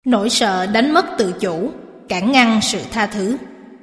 Nỗi sợ đánh mất tự chủ, cản ngăn sự tha thứ.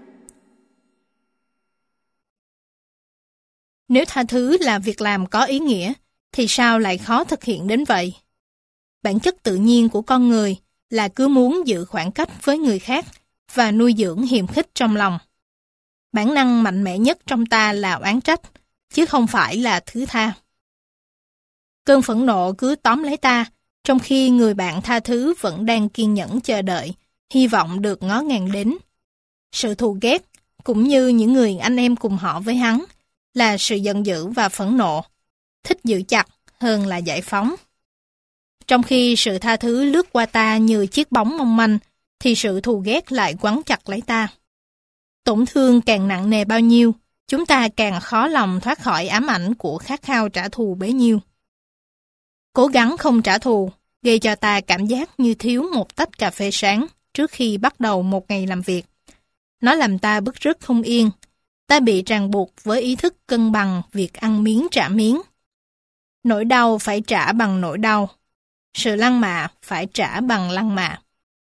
Nếu tha thứ là việc làm có ý nghĩa, thì sao lại khó thực hiện đến vậy? Bản chất tự nhiên của con người là cứ muốn giữ khoảng cách với người khác và nuôi dưỡng hiềm khích trong lòng. Bản năng mạnh mẽ nhất trong ta là oán trách, chứ không phải là thứ tha. Cơn phẫn nộ cứ tóm lấy ta, trong khi người bạn tha thứ vẫn đang kiên nhẫn chờ đợi, hy vọng được ngó ngàng đến. Sự thù ghét, cũng như những người anh em cùng họ với hắn, là sự giận dữ và phẫn nộ, thích giữ chặt hơn là giải phóng. Trong khi sự tha thứ lướt qua ta như chiếc bóng mong manh, thì sự thù ghét lại quấn chặt lấy ta. Tổn thương càng nặng nề bao nhiêu, chúng ta càng khó lòng thoát khỏi ám ảnh của khát khao trả thù bấy nhiêu. Cố gắng không trả thù, gây cho ta cảm giác như thiếu một tách cà phê sáng trước khi bắt đầu một ngày làm việc. Nó làm ta bứt rứt không yên. Ta bị ràng buộc với ý thức cân bằng việc ăn miếng trả miếng. Nỗi đau phải trả bằng nỗi đau. Sự lăng mạ phải trả bằng lăng mạ.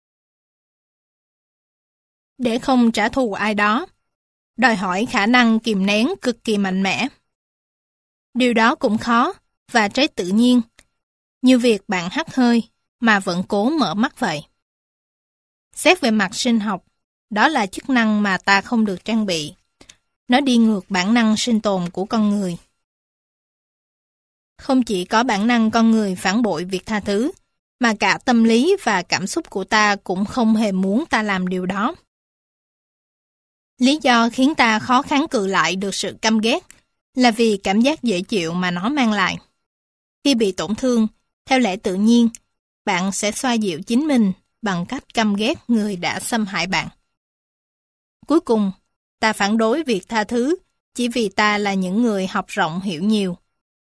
Để không trả thù ai đó, đòi hỏi khả năng kìm nén cực kỳ mạnh mẽ. Điều đó cũng khó và trái tự nhiên, như việc bạn hắt hơi mà vẫn cố mở mắt vậy. Xét về mặt sinh học, đó là chức năng mà ta không được trang bị. Nó đi ngược bản năng sinh tồn của con người. Không chỉ có bản năng con người phản bội việc tha thứ, mà cả tâm lý và cảm xúc của ta cũng không hề muốn ta làm điều đó. Lý do khiến ta khó kháng cự lại được sự căm ghét là vì cảm giác dễ chịu mà nó mang lại. Khi bị tổn thương, theo lẽ tự nhiên, bạn sẽ xoa dịu chính mình bằng cách căm ghét người đã xâm hại bạn. Cuối cùng, ta phản đối việc tha thứ chỉ vì ta là những người học rộng hiểu nhiều.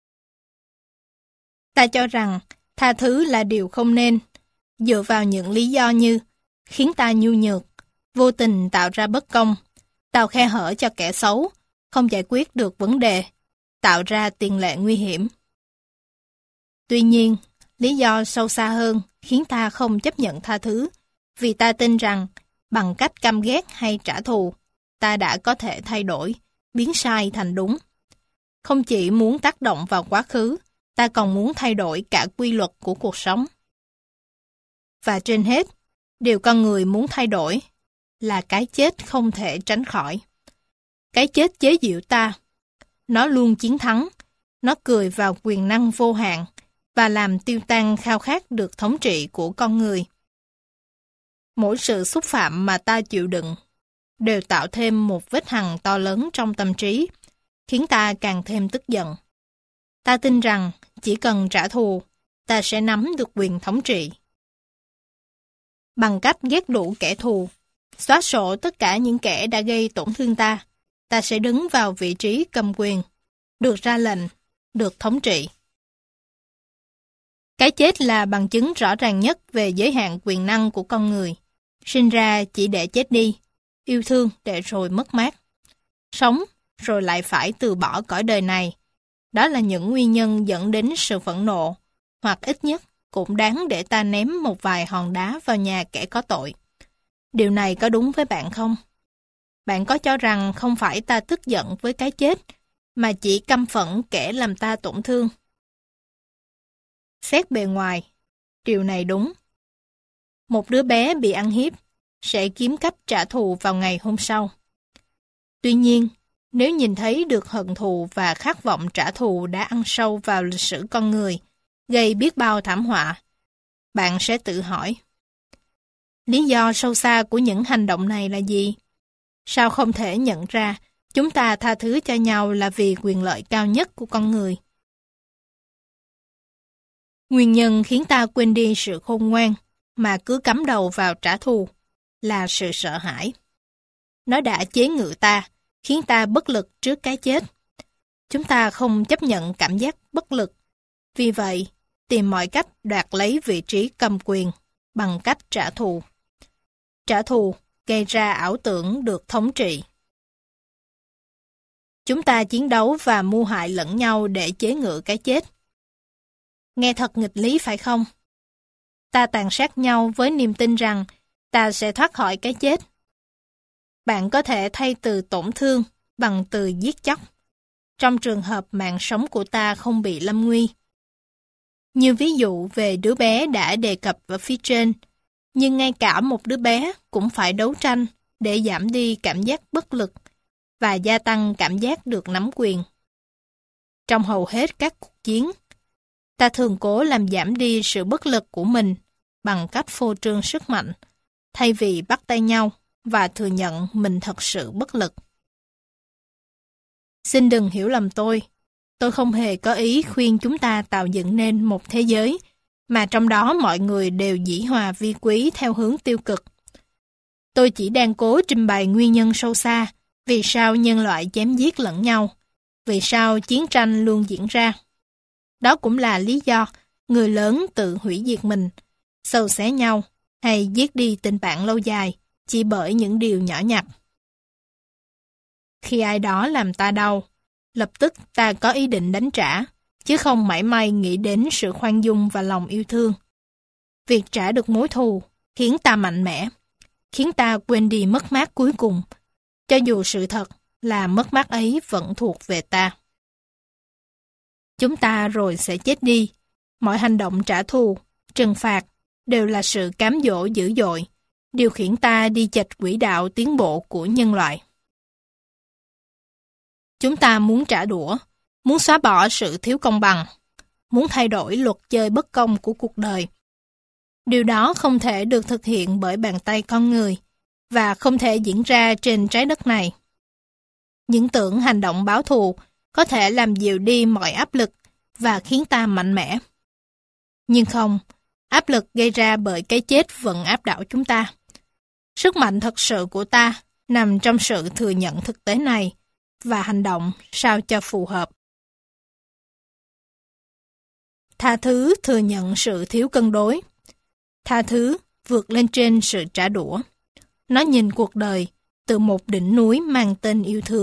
Ta cho rằng tha thứ là điều không nên, dựa vào những lý do như khiến ta nhu nhược, vô tình tạo ra bất công, tạo khe hở cho kẻ xấu, không giải quyết được vấn đề, tạo ra tiền lệ nguy hiểm. Tuy nhiên, lý do sâu xa hơn khiến ta không chấp nhận tha thứ, vì ta tin rằng bằng cách căm ghét hay trả thù, ta đã có thể thay đổi, biến sai thành đúng. Không chỉ muốn tác động vào quá khứ, ta còn muốn thay đổi cả quy luật của cuộc sống. Và trên hết, điều con người muốn thay đổi là cái chết không thể tránh khỏi. Cái chết chế giễu ta. Nó luôn chiến thắng. Nó cười vào quyền năng vô hạn và làm tiêu tan khao khát được thống trị của con người. Mỗi sự xúc phạm mà ta chịu đựng đều tạo thêm một vết hằn to lớn trong tâm trí, khiến ta càng thêm tức giận. Ta tin rằng chỉ cần trả thù, ta sẽ nắm được quyền thống trị. Bằng cách ghét đủ kẻ thù, xóa sổ tất cả những kẻ đã gây tổn thương ta, ta sẽ đứng vào vị trí cầm quyền, được ra lệnh, được thống trị. Cái chết là bằng chứng rõ ràng nhất về giới hạn quyền năng của con người. Sinh ra chỉ để chết đi, yêu thương để rồi mất mát, sống rồi lại phải từ bỏ cõi đời này. Đó là những nguyên nhân dẫn đến sự phẫn nộ, hoặc ít nhất cũng đáng để ta ném một vài hòn đá vào nhà kẻ có tội. Điều này có đúng với bạn không? Bạn có cho rằng không phải ta tức giận với cái chết, mà chỉ căm phẫn kẻ làm ta tổn thương? Xét bề ngoài, điều này đúng. Một đứa bé bị ăn hiếp sẽ kiếm cách trả thù vào ngày hôm sau. Tuy nhiên, nếu nhìn thấy được hận thù và khát vọng trả thù đã ăn sâu vào lịch sử con người, gây biết bao thảm họa, bạn sẽ tự hỏi, lý do sâu xa của những hành động này là gì? Sao không thể nhận ra chúng ta tha thứ cho nhau là vì quyền lợi cao nhất của con người? Nguyên nhân khiến ta quên đi sự khôn ngoan mà cứ cắm đầu vào trả thù là sự sợ hãi. Nó đã chế ngự ta, khiến ta bất lực trước cái chết. Chúng ta không chấp nhận cảm giác bất lực. Vì vậy, tìm mọi cách đoạt lấy vị trí cầm quyền bằng cách trả thù. Trả thù gây ra ảo tưởng được thống trị. Chúng ta chiến đấu và mưu hại lẫn nhau để chế ngự cái chết. Nghe thật nghịch lý phải không? ta tàn sát nhau với niềm tin rằng ta sẽ thoát khỏi cái chết. Bạn có thể thay từ tổn thương bằng từ giết chóc, trong trường hợp mạng sống của ta không bị lâm nguy. Như ví dụ về đứa bé đã đề cập ở phía trên, nhưng ngay cả một đứa bé cũng phải đấu tranh để giảm đi cảm giác bất lực và gia tăng cảm giác được nắm quyền. Trong hầu hết các cuộc chiến, ta thường cố làm giảm đi sự bất lực của mình bằng cách phô trương sức mạnh, thay vì bắt tay nhau và thừa nhận mình thật sự bất lực. Xin đừng hiểu lầm tôi không hề có ý khuyên chúng ta tạo dựng nên một thế giới mà trong đó mọi người đều dĩ hòa vi quý theo hướng tiêu cực. Tôi chỉ đang cố trình bày nguyên nhân sâu xa vì sao nhân loại chém giết lẫn nhau, vì sao chiến tranh luôn diễn ra. Đó cũng là lý do người lớn tự hủy diệt mình, xâu xé nhau hay giết đi tình bạn lâu dài chỉ bởi những điều nhỏ nhặt. Khi ai đó làm ta đau, lập tức ta có ý định đánh trả, chứ không mảy may nghĩ đến sự khoan dung và lòng yêu thương. Việc trả được mối thù khiến ta mạnh mẽ, khiến ta quên đi mất mát cuối cùng, cho dù sự thật là mất mát ấy vẫn thuộc về ta. Chúng ta rồi sẽ chết đi. Mọi hành động trả thù, trừng phạt đều là sự cám dỗ dữ dội, điều khiển ta đi chệch quỹ đạo tiến bộ của nhân loại. Chúng ta muốn trả đũa, muốn xóa bỏ sự thiếu công bằng, muốn thay đổi luật chơi bất công của cuộc đời. Điều đó không thể được thực hiện bởi bàn tay con người và không thể diễn ra trên trái đất này. Những tưởng hành động báo thù có thể làm dịu đi mọi áp lực và khiến ta mạnh mẽ. Nhưng không, áp lực gây ra bởi cái chết vẫn áp đảo chúng ta. Sức mạnh thật sự của ta nằm trong sự thừa nhận thực tế này và hành động sao cho phù hợp. Tha thứ thừa nhận sự thiếu cân đối. Tha thứ vượt lên trên sự trả đũa. Nó nhìn cuộc đời từ một đỉnh núi mang tên yêu thương.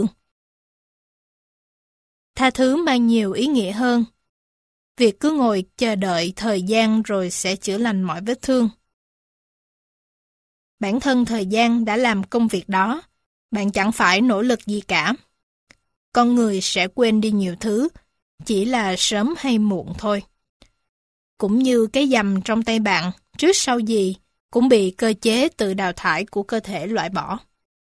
Tha thứ mang nhiều ý nghĩa hơn. Việc cứ ngồi chờ đợi thời gian rồi sẽ chữa lành mọi vết thương. Bản thân thời gian đã làm công việc đó, bạn chẳng phải nỗ lực gì cả. Con người sẽ quên đi nhiều thứ, chỉ là sớm hay muộn thôi. Cũng như cái dầm trong tay bạn, trước sau gì, cũng bị cơ chế tự đào thải của cơ thể loại bỏ.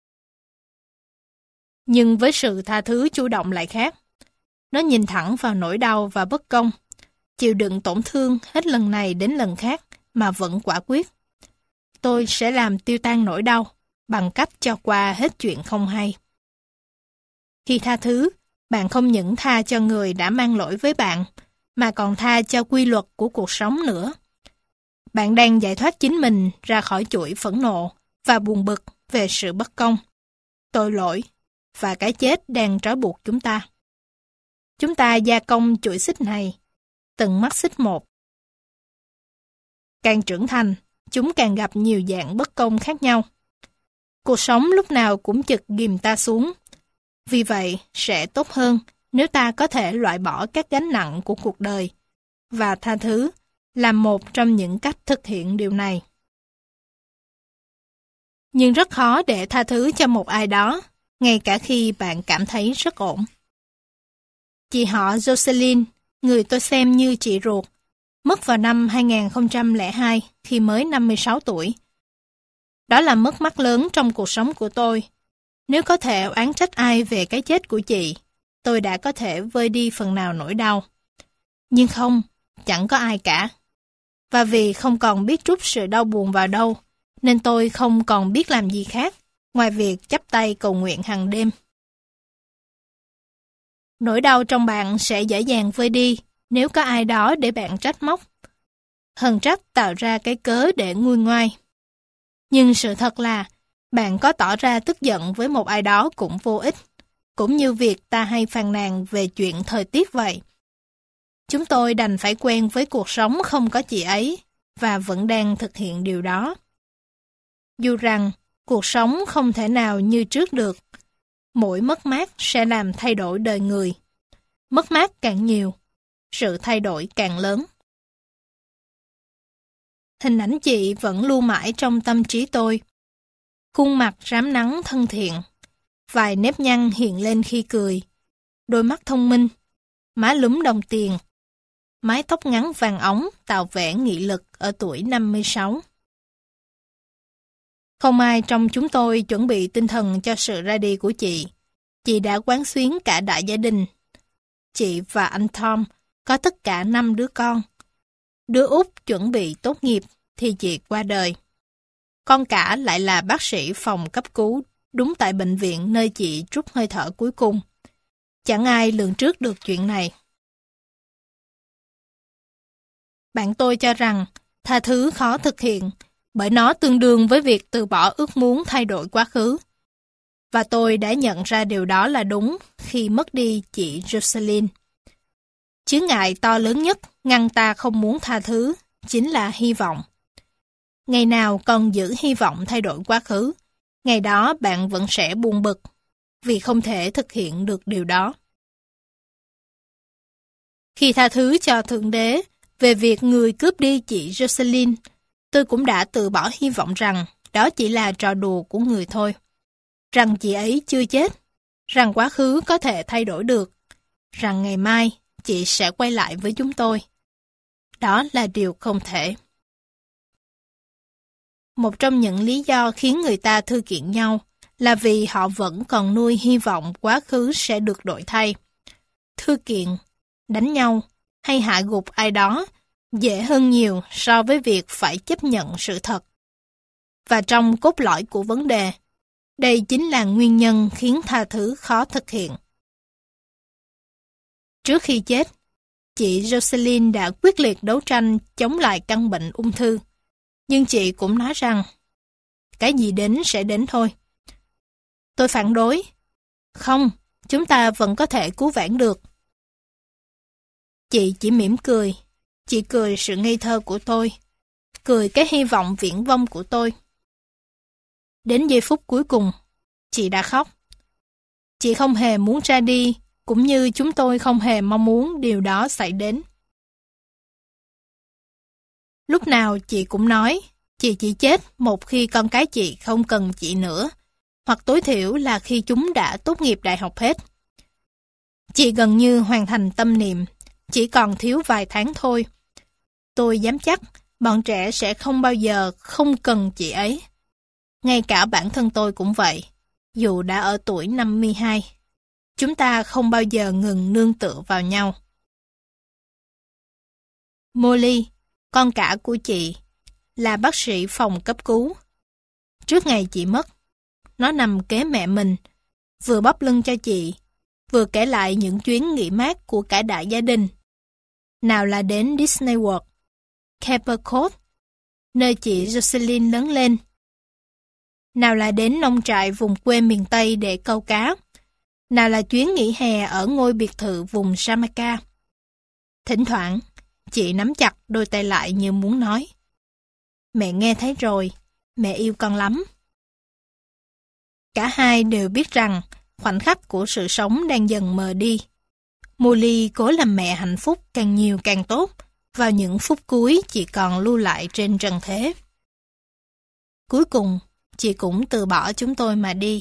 Nhưng với sự tha thứ chủ động lại khác. Nó nhìn thẳng vào nỗi đau và bất công, chịu đựng tổn thương hết lần này đến lần khác mà vẫn quả quyết. Tôi sẽ làm tiêu tan nỗi đau bằng cách cho qua hết chuyện không hay. Khi tha thứ, bạn không những tha cho người đã mang lỗi với bạn, mà còn tha cho quy luật của cuộc sống nữa. Bạn đang giải thoát chính mình ra khỏi chuỗi phẫn nộ và buồn bực về sự bất công, tội lỗi và cái chết đang trói buộc chúng ta. Chúng ta gia công chuỗi xích này, từng mắt xích một. Càng trưởng thành, chúng càng gặp nhiều dạng bất công khác nhau. Cuộc sống lúc nào cũng chực ghìm ta xuống. Vì vậy, sẽ tốt hơn nếu ta có thể loại bỏ các gánh nặng của cuộc đời và tha thứ là một trong những cách thực hiện điều này. Nhưng rất khó để tha thứ cho một ai đó, ngay cả khi bạn cảm thấy rất ổn. Chị họ Jocelyn, người tôi xem như chị ruột, mất vào năm 2002 khi mới 56 tuổi. Đó là mất mát lớn trong cuộc sống của tôi. Nếu có thể oán trách ai về cái chết của chị, tôi đã có thể vơi đi phần nào nỗi đau. Nhưng không, chẳng có ai cả. Và vì không còn biết trút sự đau buồn vào đâu, nên tôi không còn biết làm gì khác, ngoài việc chắp tay cầu nguyện hàng đêm. Nỗi đau trong bạn sẽ dễ dàng vơi đi nếu có ai đó để bạn trách móc. Hờn trách tạo ra cái cớ để nguôi ngoai. Nhưng sự thật là, bạn có tỏ ra tức giận với một ai đó cũng vô ích, cũng như việc ta hay phàn nàn về chuyện thời tiết vậy. Chúng tôi đành phải quen với cuộc sống không có chị ấy, và vẫn đang thực hiện điều đó. Dù rằng, cuộc sống không thể nào như trước được, mỗi mất mát sẽ làm thay đổi đời người. Mất mát càng nhiều, sự thay đổi càng lớn. Hình ảnh chị vẫn lưu mãi trong tâm trí tôi. Khuôn mặt rám nắng thân thiện, vài nếp nhăn hiện lên khi cười, đôi mắt thông minh, má lúm đồng tiền, mái tóc ngắn vàng óng tạo vẻ nghị lực ở tuổi 56. Không ai trong chúng tôi chuẩn bị tinh thần cho sự ra đi của chị. Chị đã quán xuyến cả đại gia đình. Chị và anh Tom có tất cả 5 đứa con. Đứa út chuẩn bị tốt nghiệp thì chị qua đời. Con cả lại là bác sĩ phòng cấp cứu đúng tại bệnh viện nơi chị trút hơi thở cuối cùng. Chẳng ai lường trước được chuyện này. Bạn tôi cho rằng tha thứ khó thực hiện bởi nó tương đương với việc từ bỏ ước muốn thay đổi quá khứ. Và tôi đã nhận ra điều đó là đúng khi mất đi chị Jocelyn. Chướng ngại to lớn nhất ngăn ta không muốn tha thứ chính là hy vọng. Ngày nào còn giữ hy vọng thay đổi quá khứ, ngày đó bạn vẫn sẽ buồn bực vì không thể thực hiện được điều đó. Khi tha thứ cho Thượng Đế về việc người cướp đi chị Jocelyn, tôi cũng đã từ bỏ hy vọng rằng đó chỉ là trò đùa của người thôi. Rằng chị ấy chưa chết, rằng quá khứ có thể thay đổi được, rằng ngày mai chị sẽ quay lại với chúng tôi. Đó là điều không thể. Một trong những lý do khiến người ta thư kiện nhau là vì họ vẫn còn nuôi hy vọng quá khứ sẽ được đổi thay. Thư kiện, đánh nhau hay hạ gục ai đó dễ hơn nhiều so với việc phải chấp nhận sự thật. Và trong cốt lõi của vấn đề, đây chính là nguyên nhân khiến tha thứ khó thực hiện. Trước khi chết, chị Jocelyn đã quyết liệt đấu tranh chống lại căn bệnh ung thư. Nhưng chị cũng nói rằng, cái gì đến sẽ đến thôi. Tôi phản đối. Không, chúng ta vẫn có thể cứu vãn được. Chị chỉ mỉm cười. Chị cười sự ngây thơ của tôi. Cười cái hy vọng viển vông của tôi. Đến giây phút cuối cùng, chị đã khóc. Chị không hề muốn ra đi, cũng như chúng tôi không hề mong muốn điều đó xảy đến. Lúc nào chị cũng nói, chị chỉ chết một khi con cái chị không cần chị nữa, hoặc tối thiểu là khi chúng đã tốt nghiệp đại học hết. Chị gần như hoàn thành tâm niệm, chỉ còn thiếu vài tháng thôi. Tôi dám chắc bọn trẻ sẽ không bao giờ không cần chị ấy. Ngay cả bản thân tôi cũng vậy, dù đã ở tuổi 52. Chúng ta không bao giờ ngừng nương tựa vào nhau. Molly, con cả của chị, là bác sĩ phòng cấp cứu. Trước ngày chị mất, nó nằm kế mẹ mình, vừa bóp lưng cho chị, vừa kể lại những chuyến nghỉ mát của cả đại gia đình. Nào là đến Disney World, Cape Cod, nơi chị Jocelyn lớn lên. Nào là đến nông trại vùng quê miền Tây để câu cá. Nào là chuyến nghỉ hè ở ngôi biệt thự vùng Jamaica. Thỉnh thoảng, chị nắm chặt đôi tay lại như muốn nói. Mẹ nghe thấy rồi, mẹ yêu con lắm. Cả hai đều biết rằng khoảnh khắc của sự sống đang dần mờ đi. Molly cố làm mẹ hạnh phúc càng nhiều càng tốt vào những phút cuối chị còn lưu lại trên trần thế. Cuối cùng, chị cũng từ bỏ chúng tôi mà đi.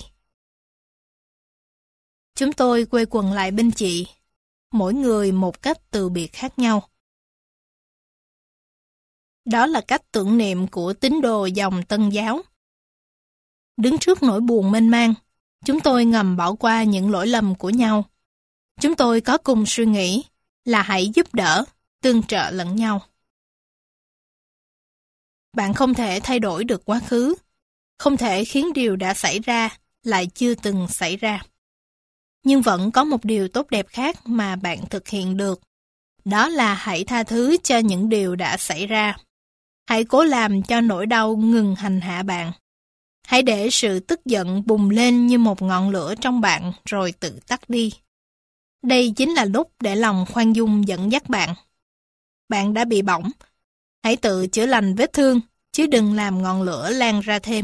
Chúng tôi quây quần lại bên chị, mỗi người một cách từ biệt khác nhau. Đó là cách tưởng niệm của tín đồ dòng Tân giáo. Đứng trước nỗi buồn mênh mang, chúng tôi ngầm bỏ qua những lỗi lầm của nhau. Chúng tôi có cùng suy nghĩ là hãy giúp đỡ, tương trợ lẫn nhau. Bạn không thể thay đổi được quá khứ, không thể khiến điều đã xảy ra lại chưa từng xảy ra. Nhưng vẫn có một điều tốt đẹp khác mà bạn thực hiện được. Đó là hãy tha thứ cho những điều đã xảy ra. Hãy cố làm cho nỗi đau ngừng hành hạ bạn. Hãy để sự tức giận bùng lên như một ngọn lửa trong bạn rồi tự tắt đi. Đây chính là lúc để lòng khoan dung dẫn dắt bạn. Bạn đã bị bỏng. Hãy tự chữa lành vết thương, chứ đừng làm ngọn lửa lan ra thêm.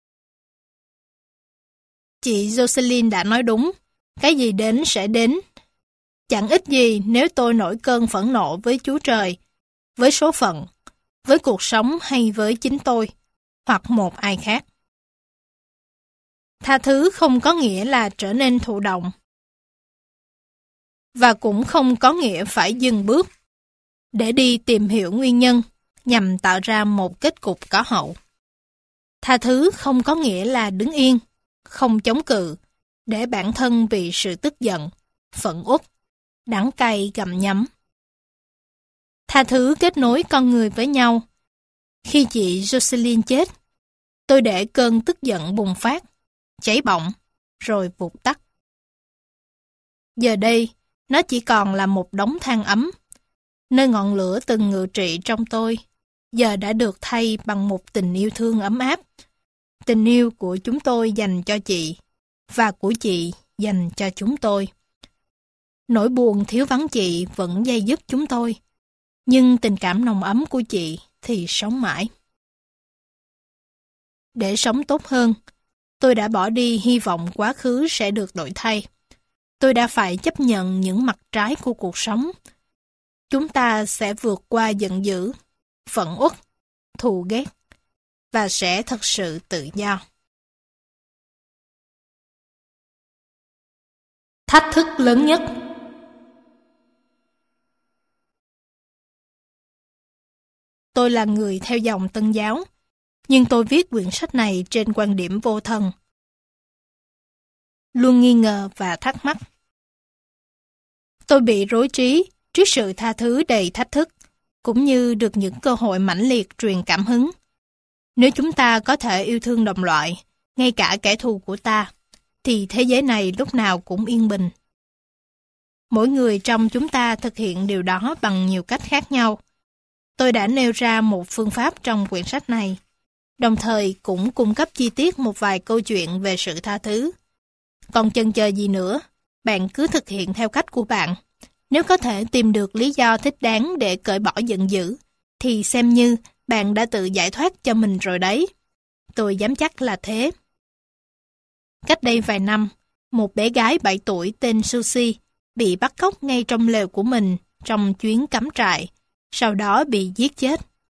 Chị Jocelyn đã nói đúng. Cái gì đến sẽ đến. Chẳng ích gì nếu tôi nổi cơn phẫn nộ với Chúa Trời, với số phận, với cuộc sống hay với chính tôi, hoặc một ai khác. Tha thứ không có nghĩa là trở nên thụ động, và cũng không có nghĩa phải dừng bước để đi tìm hiểu nguyên nhân nhằm tạo ra một kết cục có hậu. Tha thứ không có nghĩa là đứng yên, không chống cự, để bản thân bị sự tức giận, phẫn uất, đắng cay gặm nhấm. Tha thứ kết nối con người với nhau. Khi chị Jocelyn chết, tôi để cơn tức giận bùng phát, cháy bỏng, rồi vụt tắt. Giờ đây, nó chỉ còn là một đống than ấm, nơi ngọn lửa từng ngự trị trong tôi, giờ đã được thay bằng một tình yêu thương ấm áp. Tình yêu của chúng tôi dành cho chị, và của chị dành cho chúng tôi. Nỗi buồn thiếu vắng chị vẫn day dứt chúng tôi, nhưng tình cảm nồng ấm của chị thì sống mãi. Để sống tốt hơn, tôi đã bỏ đi hy vọng quá khứ sẽ được đổi thay. Tôi đã phải chấp nhận những mặt trái của cuộc sống. Chúng ta sẽ vượt qua giận dữ, phẫn uất, thù ghét, và sẽ thật sự tự do. Thách thức lớn nhất. Tôi là người theo dòng Tân giáo, nhưng tôi viết quyển sách này trên quan điểm vô thần, luôn nghi ngờ và thắc mắc. Tôi bị rối trí trước sự tha thứ đầy thách thức, cũng như được những cơ hội mãnh liệt truyền cảm hứng. Nếu chúng ta có thể yêu thương đồng loại, ngay cả kẻ thù của ta, thì thế giới này lúc nào cũng yên bình. Mỗi người trong chúng ta thực hiện điều đó bằng nhiều cách khác nhau. Tôi đã nêu ra một phương pháp trong quyển sách này, đồng thời cũng cung cấp chi tiết một vài câu chuyện về sự tha thứ. Còn chần chờ gì nữa, bạn cứ thực hiện theo cách của bạn. Nếu có thể tìm được lý do thích đáng để cởi bỏ giận dữ, thì xem như bạn đã tự giải thoát cho mình rồi đấy. Tôi dám chắc là thế. Cách đây vài năm, một bé gái 7 tuổi tên Susie bị bắt cóc ngay trong lều của mình trong chuyến cắm trại, sau đó bị giết chết.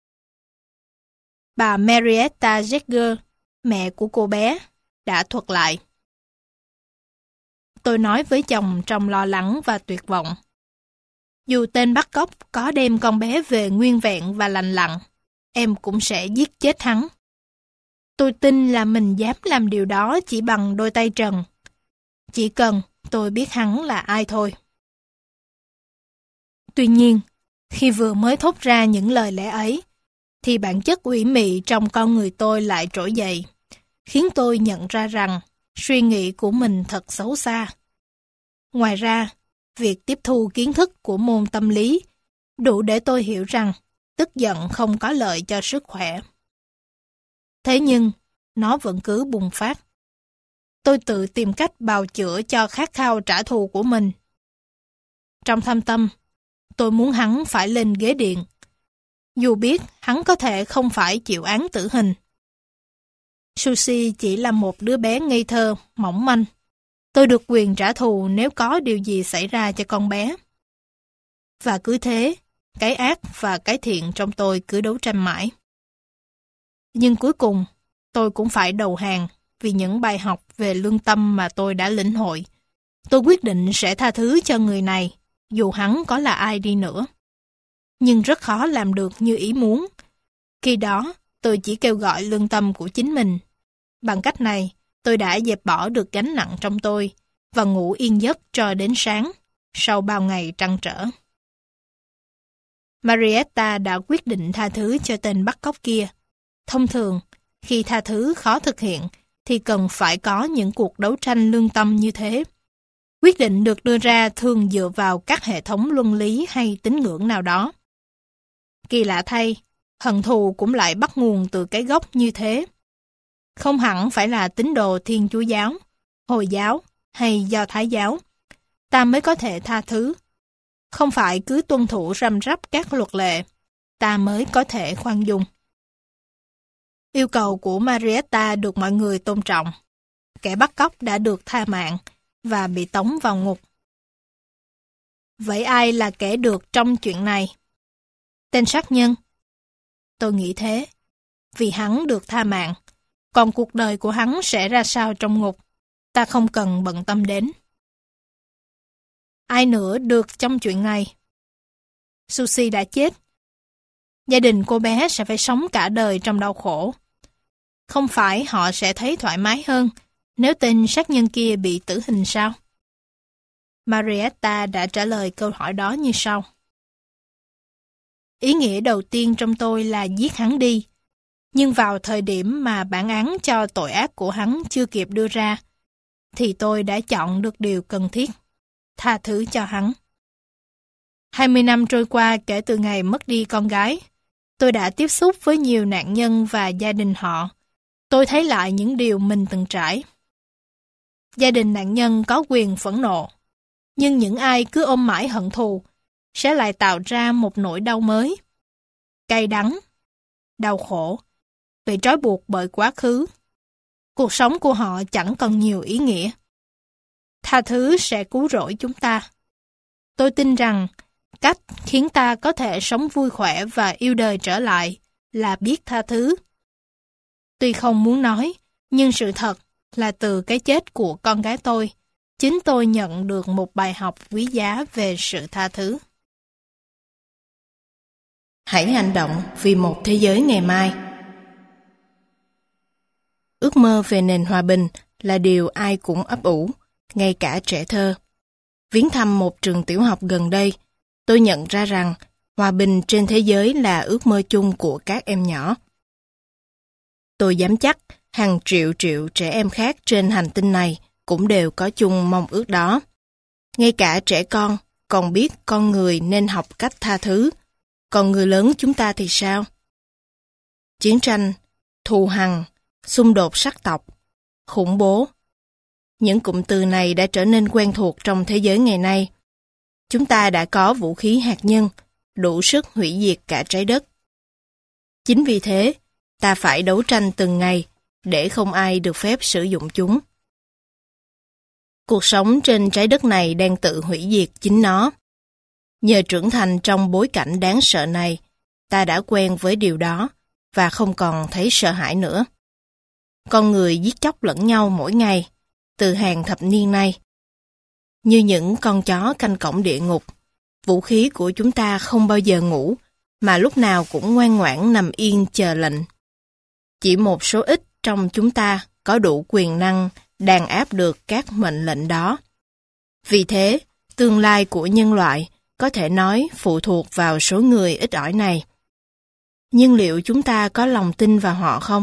Bà Marietta Jagger, mẹ của cô bé, đã thuật lại. Tôi nói với chồng trong lo lắng và tuyệt vọng. Dù tên bắt cóc có đem con bé về nguyên vẹn và lành lặn, em cũng sẽ giết chết hắn. Tôi tin là mình dám làm điều đó chỉ bằng đôi tay trần. Chỉ cần tôi biết hắn là ai thôi. Tuy nhiên, khi vừa mới thốt ra những lời lẽ ấy, thì bản chất ủy mị trong con người tôi lại trỗi dậy, khiến tôi nhận ra rằng suy nghĩ của mình thật xấu xa. Ngoài ra, việc tiếp thu kiến thức của môn tâm lý đủ để tôi hiểu rằng tức giận không có lợi cho sức khỏe. Thế nhưng, nó vẫn cứ bùng phát. Tôi tự tìm cách bào chữa cho khát khao trả thù của mình. Trong thâm tâm, tôi muốn hắn phải lên ghế điện, dù biết hắn có thể không phải chịu án tử hình. Susie chỉ là một đứa bé ngây thơ, mỏng manh. Tôi được quyền trả thù nếu có điều gì xảy ra cho con bé. Và cứ thế, cái ác và cái thiện trong tôi cứ đấu tranh mãi. Nhưng cuối cùng, tôi cũng phải đầu hàng vì những bài học về lương tâm mà tôi đã lĩnh hội. Tôi quyết định sẽ tha thứ cho người này, dù hắn có là ai đi nữa. Nhưng rất khó làm được như ý muốn. Khi đó, tôi chỉ kêu gọi lương tâm của chính mình. Bằng cách này, tôi đã dẹp bỏ được gánh nặng trong tôi và ngủ yên giấc cho đến sáng, sau bao ngày trăn trở. Marietta đã quyết định tha thứ cho tên bắt cóc kia. Thông thường, khi tha thứ khó thực hiện, thì cần phải có những cuộc đấu tranh lương tâm như thế. Quyết định được đưa ra thường dựa vào các hệ thống luân lý hay tín ngưỡng nào đó. Kỳ lạ thay, hận thù cũng lại bắt nguồn từ cái gốc như thế. Không hẳn phải là tín đồ Thiên Chúa giáo, Hồi giáo hay Do Thái giáo, ta mới có thể tha thứ. Không phải cứ tuân thủ răm rắp các luật lệ, ta mới có thể khoan dung. Yêu cầu của Marietta được mọi người tôn trọng. Kẻ bắt cóc đã được tha mạng và bị tống vào ngục. Vậy ai là kẻ được trong chuyện này? Tên sát nhân? Tôi nghĩ thế. Vì hắn được tha mạng, còn cuộc đời của hắn sẽ ra sao trong ngục, ta không cần bận tâm đến. Ai nữa được trong chuyện này? Susie đã chết. Gia đình cô bé sẽ phải sống cả đời trong đau khổ. Không phải họ sẽ thấy thoải mái hơn nếu tên sát nhân kia bị tử hình sao? Marietta đã trả lời câu hỏi đó như sau. Ý nghĩa đầu tiên trong tôi là giết hắn đi, nhưng vào thời điểm mà bản án cho tội ác của hắn chưa kịp đưa ra, thì tôi đã chọn được điều cần thiết, tha thứ cho hắn. 20 năm trôi qua kể từ ngày mất đi con gái, tôi đã tiếp xúc với nhiều nạn nhân và gia đình họ. Tôi thấy lại những điều mình từng trải. Gia đình nạn nhân có quyền phẫn nộ, nhưng những ai cứ ôm mãi hận thù sẽ lại tạo ra một nỗi đau mới. Cay đắng, đau khổ, bị trói buộc bởi quá khứ. Cuộc sống của họ chẳng còn nhiều ý nghĩa. Tha thứ sẽ cứu rỗi chúng ta. Tôi tin rằng cách khiến ta có thể sống vui khỏe và yêu đời trở lại là biết tha thứ. Tuy không muốn nói, nhưng sự thật là từ cái chết của con gái tôi, chính tôi nhận được một bài học quý giá về sự tha thứ. Hãy hành động vì một thế giới ngày mai. Ước mơ về nền hòa bình là điều ai cũng ấp ủ, ngay cả trẻ thơ. Viếng thăm một trường tiểu học gần đây, tôi nhận ra rằng hòa bình trên thế giới là ước mơ chung của các em nhỏ. Tôi dám chắc hàng triệu trẻ em khác trên hành tinh này cũng đều có chung mong ước đó. Ngay cả trẻ con còn biết con người nên học cách tha thứ. Còn người lớn chúng ta thì sao? Chiến tranh, thù hằn, xung đột sắc tộc, khủng bố. Những cụm từ này đã trở nên quen thuộc trong thế giới ngày nay. Chúng ta đã có vũ khí hạt nhân, đủ sức hủy diệt cả trái đất. Chính vì thế, ta phải đấu tranh từng ngày để không ai được phép sử dụng chúng. Cuộc sống trên trái đất này đang tự hủy diệt chính nó. Nhờ trưởng thành trong bối cảnh đáng sợ này, ta đã quen với điều đó và không còn thấy sợ hãi nữa. Con người giết chóc lẫn nhau mỗi ngày, từ hàng thập niên nay. Như những con chó canh cổng địa ngục, vũ khí của chúng ta không bao giờ ngủ, mà lúc nào cũng ngoan ngoãn nằm yên chờ lệnh. Chỉ một số ít trong chúng ta có đủ quyền năng đàn áp được các mệnh lệnh đó. Vì thế, tương lai của nhân loại có thể nói phụ thuộc vào số người ít ỏi này. Nhưng liệu chúng ta có lòng tin vào họ không?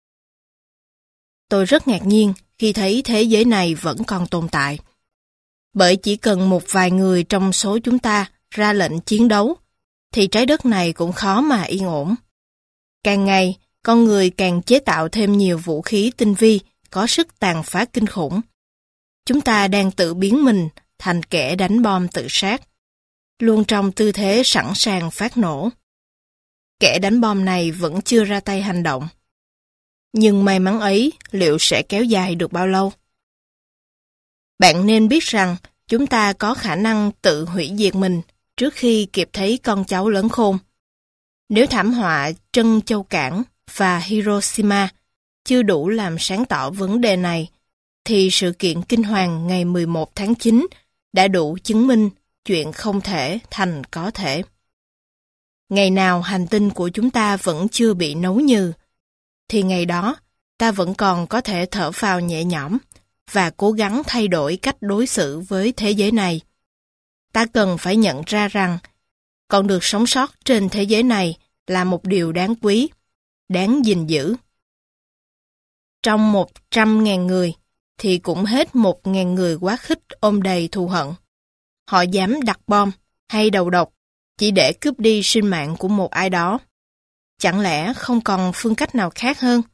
Tôi rất ngạc nhiên khi thấy thế giới này vẫn còn tồn tại. Bởi chỉ cần một vài người trong số chúng ta ra lệnh chiến đấu, thì trái đất này cũng khó mà yên ổn. Càng ngày, con người càng chế tạo thêm nhiều vũ khí tinh vi, có sức tàn phá kinh khủng. Chúng ta đang tự biến mình thành kẻ đánh bom tự sát, luôn trong tư thế sẵn sàng phát nổ. Kẻ đánh bom này vẫn chưa ra tay hành động. Nhưng may mắn ấy liệu sẽ kéo dài được bao lâu? Bạn nên biết rằng chúng ta có khả năng tự hủy diệt mình trước khi kịp thấy con cháu lớn khôn. Nếu thảm họa Trân Châu Cảng và Hiroshima chưa đủ làm sáng tỏ vấn đề này, thì sự kiện kinh hoàng ngày 11 tháng 9 đã đủ chứng minh chuyện không thể thành có thể. Ngày nào hành tinh của chúng ta vẫn chưa bị nấu nhừ, thì ngày đó ta vẫn còn có thể thở phào nhẹ nhõm và cố gắng thay đổi cách đối xử với thế giới này. Ta cần phải nhận ra rằng còn được sống sót trên thế giới này là một điều đáng quý, đáng gìn giữ. Trong 100.000 người thì cũng hết 1.000 người quá khích ôm đầy thù hận. Họ dám đặt bom hay đầu độc chỉ để cướp đi sinh mạng của một ai đó. Chẳng lẽ không còn phương cách nào khác hơn?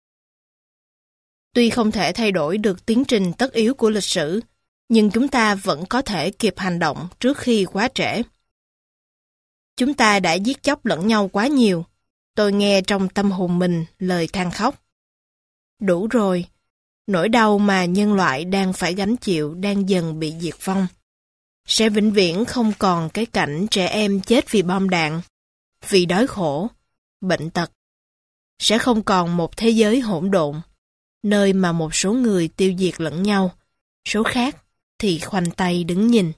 Tuy không thể thay đổi được tiến trình tất yếu của lịch sử, nhưng chúng ta vẫn có thể kịp hành động trước khi quá trễ. Chúng ta đã giết chóc lẫn nhau quá nhiều. Tôi nghe trong tâm hồn mình lời than khóc. Đủ rồi, nỗi đau mà nhân loại đang phải gánh chịu đang dần bị diệt vong. Sẽ vĩnh viễn không còn cái cảnh trẻ em chết vì bom đạn, vì đói khổ, bệnh tật. Sẽ không còn một thế giới hỗn độn, nơi mà một số người tiêu diệt lẫn nhau, số khác thì khoanh tay đứng nhìn.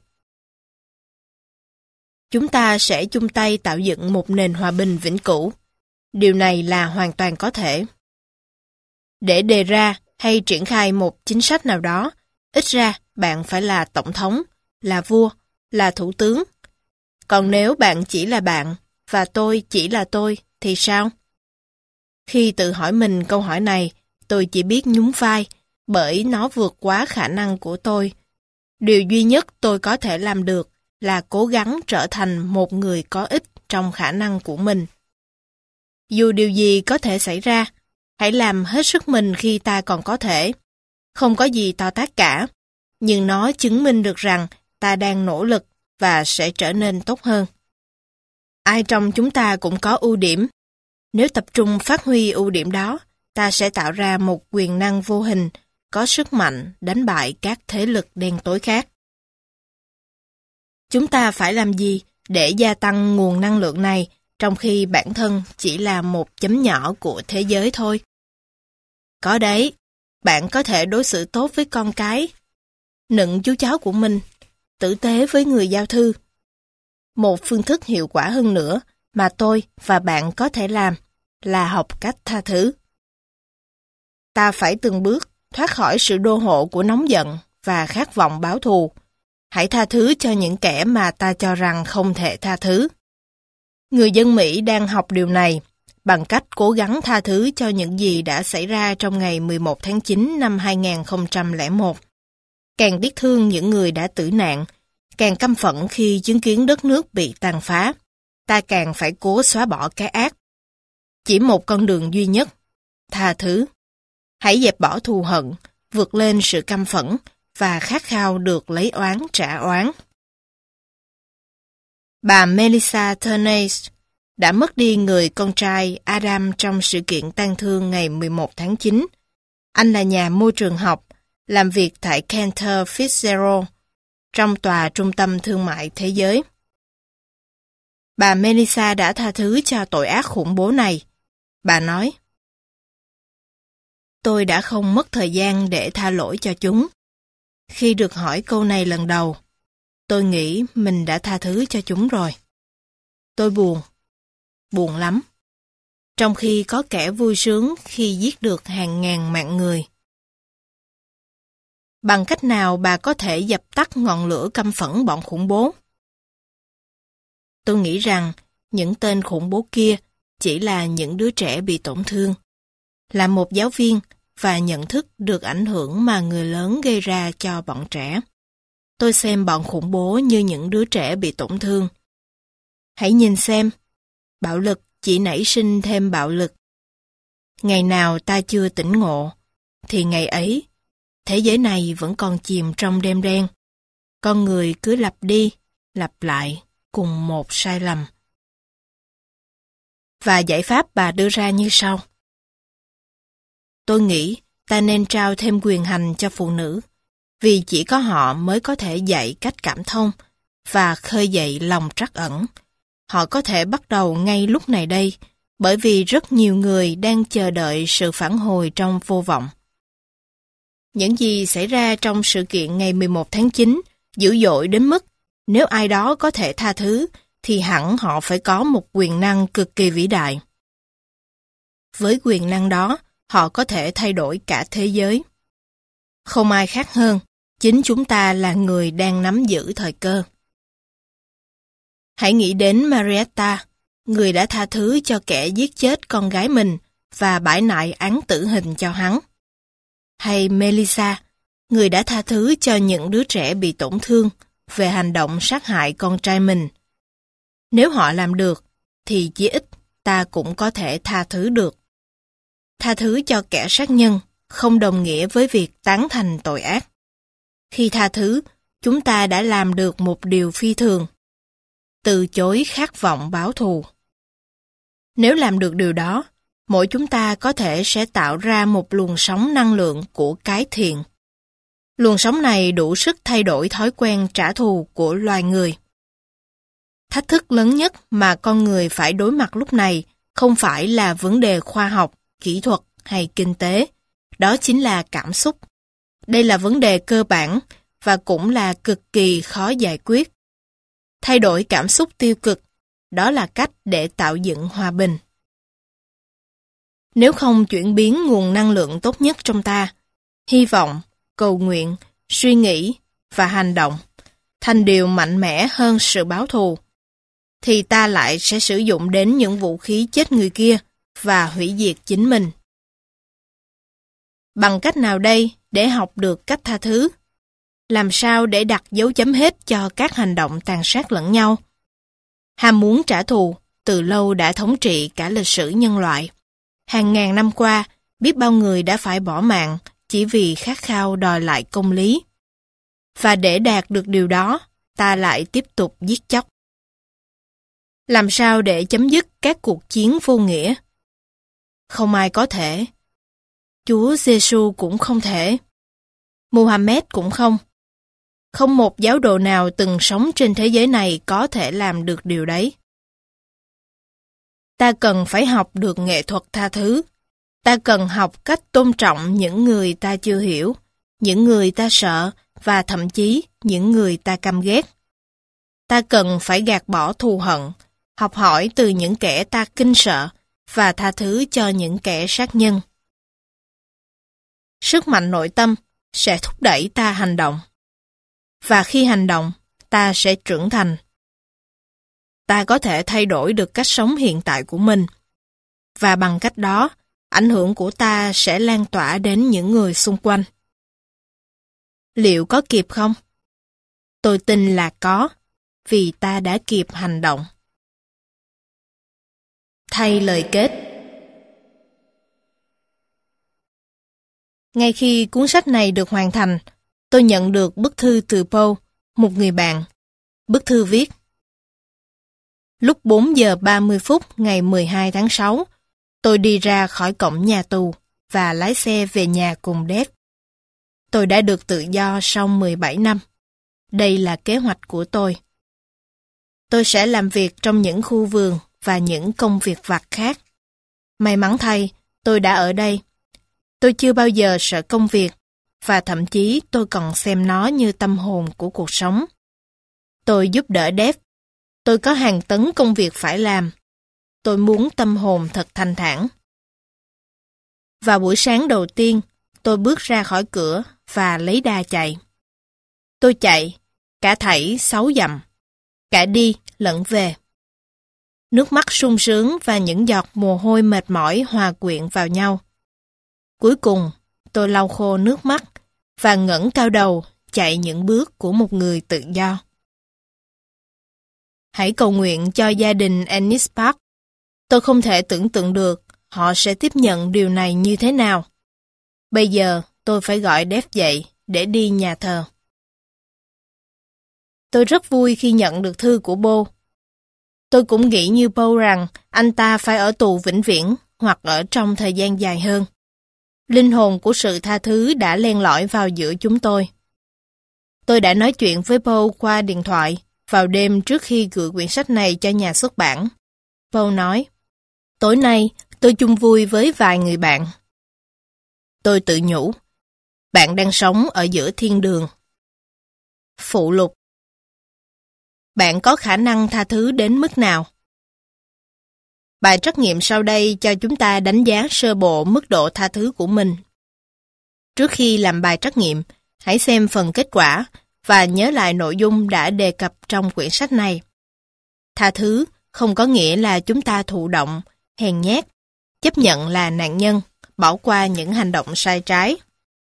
Chúng ta sẽ chung tay tạo dựng một nền hòa bình vĩnh cửu. Điều này là hoàn toàn có thể. Để đề ra hay triển khai một chính sách nào đó, ít ra bạn phải là tổng thống, là vua, là thủ tướng. Còn nếu bạn chỉ là bạn, và tôi chỉ là tôi, thì sao? Khi tự hỏi mình câu hỏi này, tôi chỉ biết nhún vai, bởi nó vượt quá khả năng của tôi. Điều duy nhất tôi có thể làm được là cố gắng trở thành một người có ích trong khả năng của mình. Dù điều gì có thể xảy ra, hãy làm hết sức mình khi ta còn có thể. Không có gì to tát cả, nhưng nó chứng minh được rằng ta đang nỗ lực và sẽ trở nên tốt hơn. Ai trong chúng ta cũng có ưu điểm. Nếu tập trung phát huy ưu điểm đó, ta sẽ tạo ra một quyền năng vô hình, có sức mạnh đánh bại các thế lực đen tối khác. Chúng ta phải làm gì để gia tăng nguồn năng lượng này, trong khi bản thân chỉ là một chấm nhỏ của thế giới thôi? Có đấy, bạn có thể đối xử tốt với con cái, nựng chú cháu của mình, tử tế với người giao thư. Một phương thức hiệu quả hơn nữa mà tôi và bạn có thể làm là học cách tha thứ. Ta phải từng bước thoát khỏi sự đô hộ của nóng giận và khát vọng báo thù. Hãy tha thứ cho những kẻ mà ta cho rằng không thể tha thứ. Người dân Mỹ đang học điều này bằng cách cố gắng tha thứ cho những gì đã xảy ra trong ngày 11 tháng 9 năm 2001. Càng tiếc thương những người đã tử nạn, càng căm phẫn khi chứng kiến đất nước bị tàn phá, ta càng phải cố xóa bỏ cái ác. Chỉ một con đường duy nhất, tha thứ. Hãy dẹp bỏ thù hận, vượt lên sự căm phẫn và khát khao được lấy oán trả oán. Bà Melissa Ternay đã mất đi người con trai Adam trong sự kiện tang thương ngày 11 tháng 9. Anh là nhà môi trường học, làm việc tại Cantor Fitzgerald, trong tòa trung tâm thương mại thế giới. Bà Melissa đã tha thứ cho tội ác khủng bố này. Bà nói, tôi đã không mất thời gian để tha lỗi cho chúng. Khi được hỏi câu này lần đầu, tôi nghĩ mình đã tha thứ cho chúng rồi. Tôi buồn lắm. Trong khi có kẻ vui sướng khi giết được hàng ngàn mạng người. Bằng cách nào bà có thể dập tắt ngọn lửa căm phẫn bọn khủng bố? Tôi nghĩ rằng những tên khủng bố kia chỉ là những đứa trẻ bị tổn thương. Là một giáo viên và nhận thức được ảnh hưởng mà người lớn gây ra cho bọn trẻ. Tôi xem bọn khủng bố như những đứa trẻ bị tổn thương. Hãy nhìn xem, bạo lực chỉ nảy sinh thêm bạo lực. Ngày nào ta chưa tỉnh ngộ, thì ngày ấy, thế giới này vẫn còn chìm trong đêm đen. Con người cứ lặp đi, lặp lại cùng một sai lầm. Và giải pháp bà đưa ra như sau. Tôi nghĩ ta nên trao thêm quyền hành cho phụ nữ, vì chỉ có họ mới có thể dạy cách cảm thông và khơi dậy lòng trắc ẩn. Họ có thể bắt đầu ngay lúc này đây, bởi vì rất nhiều người đang chờ đợi sự phản hồi trong vô vọng. Những gì xảy ra trong sự kiện ngày 11 tháng 9 dữ dội đến mức nếu ai đó có thể tha thứ, thì hẳn họ phải có một quyền năng cực kỳ vĩ đại. Với quyền năng đó, họ có thể thay đổi cả thế giới. Không ai khác hơn, chính chúng ta là người đang nắm giữ thời cơ. Hãy nghĩ đến Marietta, người đã tha thứ cho kẻ giết chết con gái mình và bãi nại án tử hình cho hắn. Hay Melissa, người đã tha thứ cho những đứa trẻ bị tổn thương về hành động sát hại con trai mình. Nếu họ làm được, thì chí ít ta cũng có thể tha thứ được. Tha thứ cho kẻ sát nhân không đồng nghĩa với việc tán thành tội ác. Khi tha thứ, chúng ta đã làm được một điều phi thường. Từ chối khát vọng báo thù. Nếu làm được điều đó, mỗi chúng ta có thể sẽ tạo ra một luồng sóng năng lượng của cái thiện. Luồng sóng này đủ sức thay đổi thói quen trả thù của loài người. Thách thức lớn nhất mà con người phải đối mặt lúc này không phải là vấn đề khoa học, kỹ thuật hay kinh tế. Đó chính là cảm xúc. Đây là vấn đề cơ bản và cũng là cực kỳ khó giải quyết. Thay đổi cảm xúc tiêu cực, đó là cách để tạo dựng hòa bình. Nếu không chuyển biến nguồn năng lượng tốt nhất trong ta, hy vọng, cầu nguyện, suy nghĩ và hành động thành điều mạnh mẽ hơn sự báo thù, thì ta lại sẽ sử dụng đến những vũ khí chết người kia và hủy diệt chính mình. Bằng cách nào đây để học được cách tha thứ? Làm sao để đặt dấu chấm hết cho các hành động tàn sát lẫn nhau? Ham muốn trả thù từ lâu đã thống trị cả lịch sử nhân loại. Hàng ngàn năm qua, biết bao người đã phải bỏ mạng chỉ vì khát khao đòi lại công lý. Và để đạt được điều đó, ta lại tiếp tục giết chóc. Làm sao để chấm dứt các cuộc chiến vô nghĩa? Không ai có thể. Chúa Giêsu cũng không thể. Muhammad cũng không. Không một giáo đồ nào từng sống trên thế giới này có thể làm được điều đấy. Ta cần phải học được nghệ thuật tha thứ. Ta cần học cách tôn trọng những người ta chưa hiểu, những người ta sợ và thậm chí những người ta căm ghét. Ta cần phải gạt bỏ thù hận, học hỏi từ những kẻ ta kinh sợ và tha thứ cho những kẻ sát nhân. Sức mạnh nội tâm sẽ thúc đẩy ta hành động. Và khi hành động, ta sẽ trưởng thành. Ta có thể thay đổi được cách sống hiện tại của mình. Và bằng cách đó, ảnh hưởng của ta sẽ lan tỏa đến những người xung quanh. Liệu có kịp không? Tôi tin là có, vì ta đã kịp hành động. Thay lời kết. Ngay khi cuốn sách này được hoàn thành, tôi nhận được bức thư từ Paul, một người bạn. Bức thư viết: Lúc 4 giờ 30 phút ngày 12 tháng 6, tôi đi ra khỏi cổng nhà tù và lái xe về nhà cùng Dave. Tôi đã được tự do sau 17 năm. Đây là kế hoạch của tôi. Tôi sẽ làm việc trong những khu vườn và những công việc vặt khác. May mắn thay, tôi đã ở đây. Tôi chưa bao giờ sợ công việc, và thậm chí tôi còn xem nó như tâm hồn của cuộc sống. Tôi giúp đỡ Dave. Tôi có hàng tấn công việc phải làm. Tôi muốn tâm hồn thật thanh thản. Vào buổi sáng đầu tiên, tôi bước ra khỏi cửa và lấy đà chạy. Tôi chạy, cả thảy 6 dặm, cả đi lẫn về. Nước mắt sung sướng và những giọt mồ hôi mệt mỏi hòa quyện vào nhau. Cuối cùng, tôi lau khô nước mắt và ngẩng cao đầu chạy những bước của một người tự do. Hãy cầu nguyện cho gia đình Ennis Park. Tôi không thể tưởng tượng được họ sẽ tiếp nhận điều này như thế nào. Bây giờ tôi phải gọi Dave dậy để đi nhà thờ. Tôi rất vui khi nhận được thư của Bo. Tôi cũng nghĩ như Bo rằng anh ta phải ở tù vĩnh viễn hoặc ở trong thời gian dài hơn. Linh hồn của sự tha thứ đã len lỏi vào giữa chúng tôi. Tôi đã nói chuyện với Bo qua điện thoại vào đêm trước khi gửi quyển sách này cho nhà xuất bản. Bo nói: Tối nay tôi chung vui với vài người bạn. Tôi tự nhủ: bạn đang sống ở giữa thiên đường. Phụ lục: bạn có khả năng tha thứ đến mức nào? Bài trắc nghiệm sau đây cho chúng ta đánh giá sơ bộ mức độ tha thứ của mình. Trước khi làm bài trắc nghiệm, hãy xem phần kết quả và nhớ lại nội dung đã đề cập trong quyển sách này. Tha thứ không có nghĩa là chúng ta thụ động, hèn nhát, chấp nhận là nạn nhân, bỏ qua những hành động sai trái.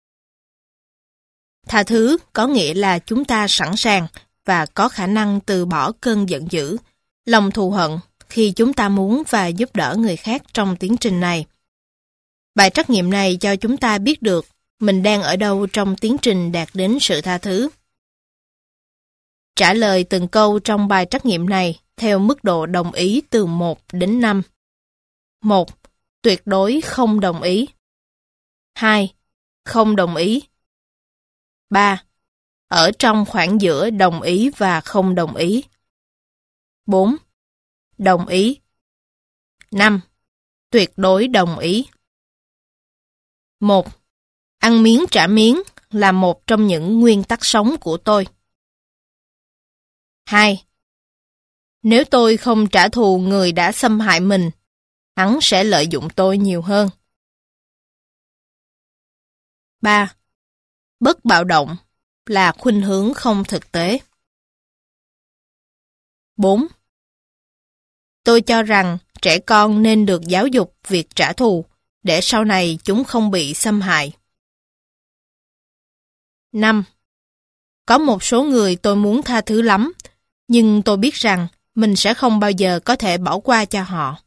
Tha thứ có nghĩa là chúng ta sẵn sàng và có khả năng từ bỏ cơn giận dữ, lòng thù hận khi chúng ta muốn và giúp đỡ người khác trong tiến trình này. Bài trắc nghiệm này cho chúng ta biết được mình đang ở đâu trong tiến trình đạt đến sự tha thứ. Trả lời từng câu trong bài trắc nghiệm này theo mức độ đồng ý từ 1 đến 5. 1. Tuyệt đối không đồng ý. 2. Không đồng ý. 3. Ở trong khoảng giữa đồng ý và không đồng ý. 4. Đồng ý. 5. Tuyệt đối đồng ý. 1. Ăn miếng trả miếng là một trong những nguyên tắc sống của tôi. 2. Nếu tôi không trả thù người đã xâm hại mình, hắn sẽ lợi dụng tôi nhiều hơn. 3. Bất bạo động là khuynh hướng không thực tế. 4. Tôi cho rằng trẻ con nên được giáo dục việc trả thù để sau này chúng không bị xâm hại. 5. Có một số người tôi muốn tha thứ lắm, nhưng tôi biết rằng mình sẽ không bao giờ có thể bỏ qua cho họ.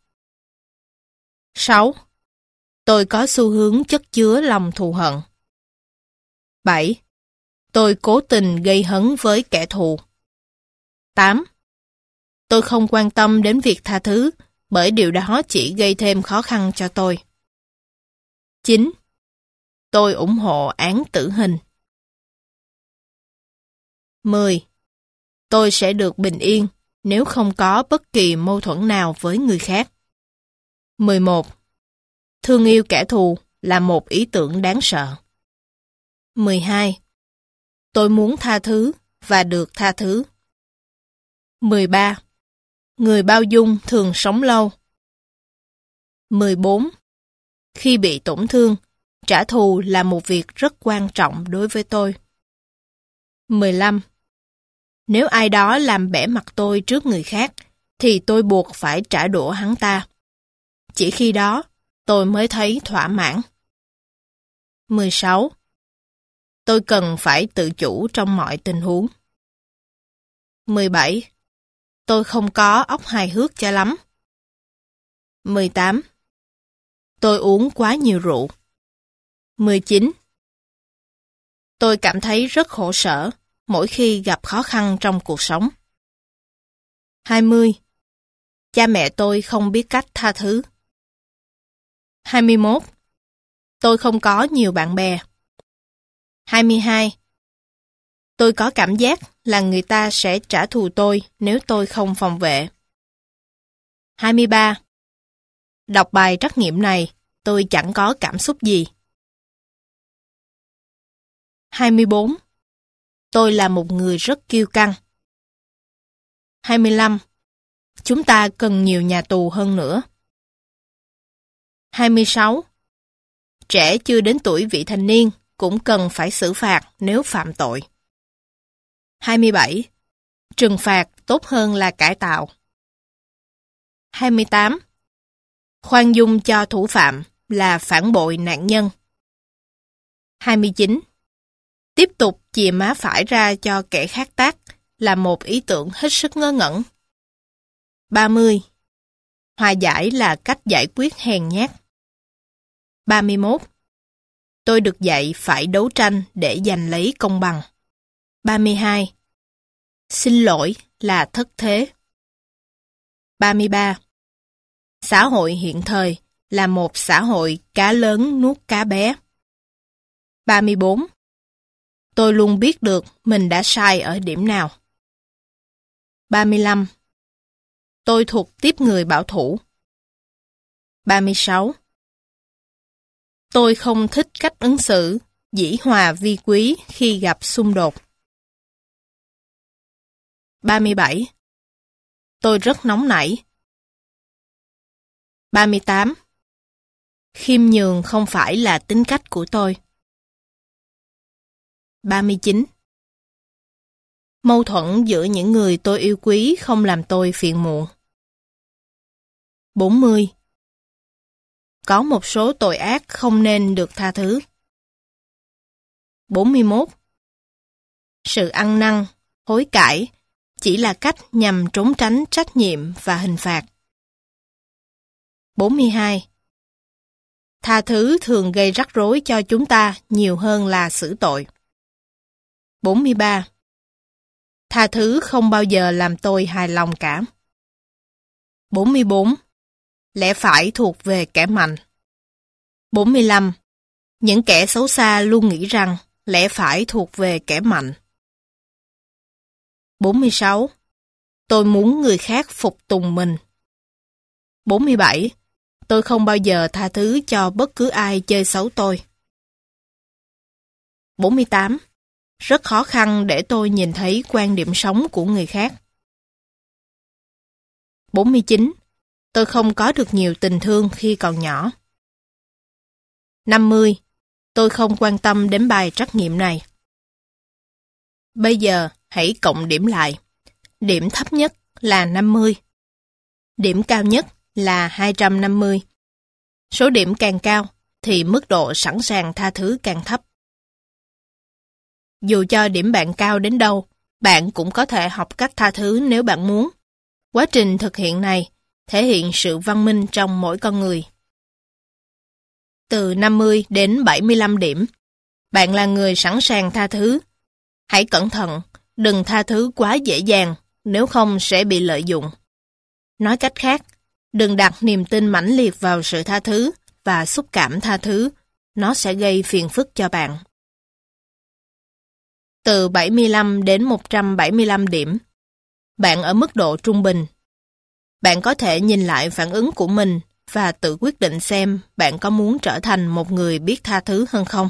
6. Tôi có xu hướng chất chứa lòng thù hận. 7. Tôi cố tình gây hấn với kẻ thù. 8. Tôi không quan tâm đến việc tha thứ, bởi điều đó chỉ gây thêm khó khăn cho tôi. 9. Tôi ủng hộ án tử hình. 10. Tôi sẽ được bình yên nếu không có bất kỳ mâu thuẫn nào với người khác. 11. Thương yêu kẻ thù là một ý tưởng đáng sợ. 12. Tôi muốn tha thứ và được tha thứ. 13. Người bao dung thường sống lâu. 14. Khi bị tổn thương, trả thù là một việc rất quan trọng đối với tôi. 15. Nếu ai đó làm bẽ mặt tôi trước người khác, thì tôi buộc phải trả đũa hắn ta. Chỉ khi đó, tôi mới thấy thỏa mãn. 16. Tôi cần phải tự chủ trong mọi tình huống. 17. Tôi không có óc hài hước cho lắm. 18. Tôi uống quá nhiều rượu. 19. Tôi cảm thấy rất khổ sở mỗi khi gặp khó khăn trong cuộc sống. 20. Cha mẹ tôi không biết cách tha thứ. 21. Tôi không có nhiều bạn bè. 22. Tôi có cảm giác là người ta sẽ trả thù tôi nếu tôi không phòng vệ. 23. Đọc bài trắc nghiệm này, tôi chẳng có cảm xúc gì. 24. Tôi là một người rất kiêu căng. 25. Chúng ta cần nhiều nhà tù hơn nữa. 26. Trẻ chưa đến tuổi vị thành niên cũng cần phải xử phạt nếu phạm tội. 27. Trừng phạt tốt hơn là cải tạo. 28. Khoan dung cho thủ phạm là phản bội nạn nhân. 29. Tiếp tục chìa má phải ra cho kẻ khác tát là một ý tưởng hết sức ngớ ngẩn. 30. Hòa giải là cách giải quyết hèn nhát. 31. Tôi được dạy phải đấu tranh để giành lấy công bằng. 32. Xin lỗi là thất thế. 33. Xã hội hiện thời là một xã hội cá lớn nuốt cá bé. 34. Tôi luôn biết được mình đã sai ở điểm nào. 35. Tôi thuộc tiếp người bảo thủ. 36. Tôi không thích cách ứng xử, dĩ hòa vi quý khi gặp xung đột. 37. Tôi rất nóng nảy. 38. Khiêm nhường không phải là tính cách của tôi. 39. Mâu thuẫn giữa những người tôi yêu quý không làm tôi phiền muộn. 40. Có một số tội ác không nên được tha thứ. 41. Sự ăn năn, hối cải chỉ là cách nhằm trốn tránh trách nhiệm và hình phạt. 42. Tha thứ thường gây rắc rối cho chúng ta nhiều hơn là xử tội. 43. Tha thứ không bao giờ làm tôi hài lòng cả. 44. Lẽ phải thuộc về kẻ mạnh. 45. Những kẻ xấu xa luôn nghĩ rằng lẽ phải thuộc về kẻ mạnh. 46. Tôi muốn người khác phục tùng mình. 47. Tôi không bao giờ tha thứ cho bất cứ ai chơi xấu tôi. 48. Rất khó khăn để tôi nhìn thấy quan điểm sống của người khác. 49. Tôi không có được nhiều tình thương khi còn nhỏ. 50. Tôi không quan tâm đến bài trắc nghiệm này. Bây giờ, hãy cộng điểm lại. Điểm thấp nhất là 50. Điểm cao nhất là 250. Số điểm càng cao, thì mức độ sẵn sàng tha thứ càng thấp. Dù cho điểm bạn cao đến đâu, bạn cũng có thể học cách tha thứ nếu bạn muốn. Quá trình thực hiện này thể hiện sự văn minh trong mỗi con người. Từ 50 đến 75 điểm, bạn là người sẵn sàng tha thứ. Hãy cẩn thận, đừng tha thứ quá dễ dàng, nếu không sẽ bị lợi dụng. Nói cách khác, đừng đặt niềm tin mãnh liệt vào sự tha thứ và xúc cảm tha thứ, nó sẽ gây phiền phức cho bạn. Từ 75 đến 175 điểm, bạn ở mức độ trung bình. Bạn có thể nhìn lại phản ứng của mình và tự quyết định xem bạn có muốn trở thành một người biết tha thứ hơn không.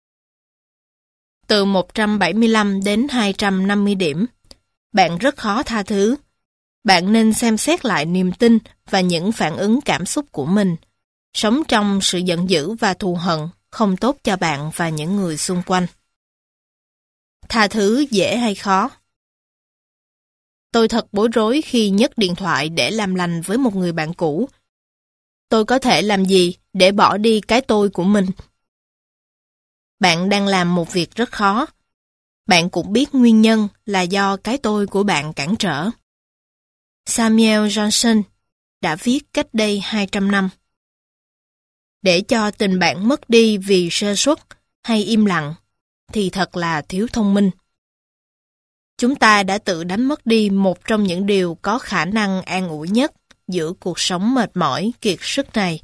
Từ 175 đến 250 điểm, bạn rất khó tha thứ. Bạn nên xem xét lại niềm tin và những phản ứng cảm xúc của mình. Sống trong sự giận dữ và thù hận không tốt cho bạn và những người xung quanh. Tha thứ dễ hay khó? Tôi thật bối rối khi nhấc điện thoại để làm lành với một người bạn cũ. Tôi có thể làm gì để bỏ đi cái tôi của mình? Bạn đang làm một việc rất khó. Bạn cũng biết nguyên nhân là do cái tôi của bạn cản trở. Samuel Johnson đã viết cách đây 200 năm. Để cho tình bạn mất đi vì sơ suất hay im lặng, thì thật là thiếu thông minh. Chúng ta đã tự đánh mất đi một trong những điều có khả năng an ủi nhất giữa cuộc sống mệt mỏi, kiệt sức này.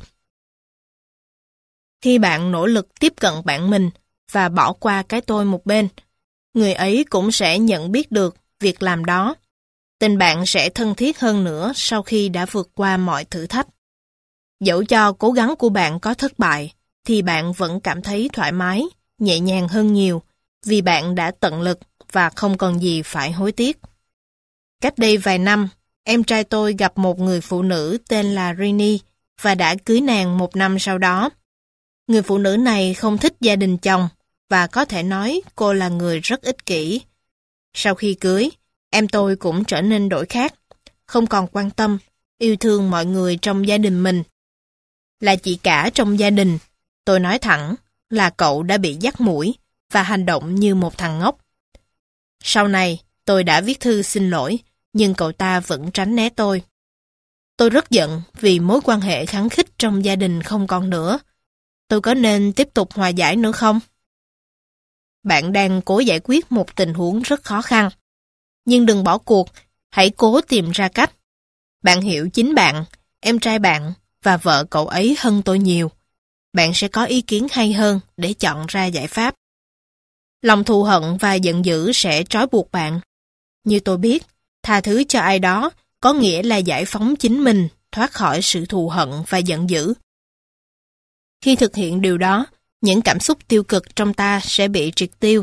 Khi bạn nỗ lực tiếp cận bạn mình và bỏ qua cái tôi một bên, người ấy cũng sẽ nhận biết được việc làm đó. Tình bạn sẽ thân thiết hơn nữa sau khi đã vượt qua mọi thử thách. Dẫu cho cố gắng của bạn có thất bại, thì bạn vẫn cảm thấy thoải mái, nhẹ nhàng hơn nhiều, vì bạn đã tận lực và không còn gì phải hối tiếc. Cách đây vài năm, em trai tôi gặp một người phụ nữ tên là Rini và đã cưới nàng 1 năm sau đó. Người phụ nữ này không thích gia đình chồng và có thể nói cô là người rất ích kỷ. Sau khi cưới, em tôi cũng trở nên đổi khác, không còn quan tâm, yêu thương mọi người trong gia đình mình. Là chị cả trong gia đình, tôi nói thẳng là cậu đã bị dắt mũi và hành động như một thằng ngốc. Sau này, tôi đã viết thư xin lỗi, nhưng cậu ta vẫn tránh né tôi. Tôi rất giận vì mối quan hệ khăng khít trong gia đình không còn nữa. Tôi có nên tiếp tục hòa giải nữa không? Bạn đang cố giải quyết một tình huống rất khó khăn. Nhưng đừng bỏ cuộc, hãy cố tìm ra cách. Bạn hiểu chính bạn, em trai bạn và vợ cậu ấy hơn tôi nhiều. Bạn sẽ có ý kiến hay hơn để chọn ra giải pháp. Lòng thù hận và giận dữ sẽ trói buộc bạn. Như tôi biết, tha thứ cho ai đó có nghĩa là giải phóng chính mình thoát khỏi sự thù hận và giận dữ. Khi thực hiện điều đó, những cảm xúc tiêu cực trong ta sẽ bị triệt tiêu.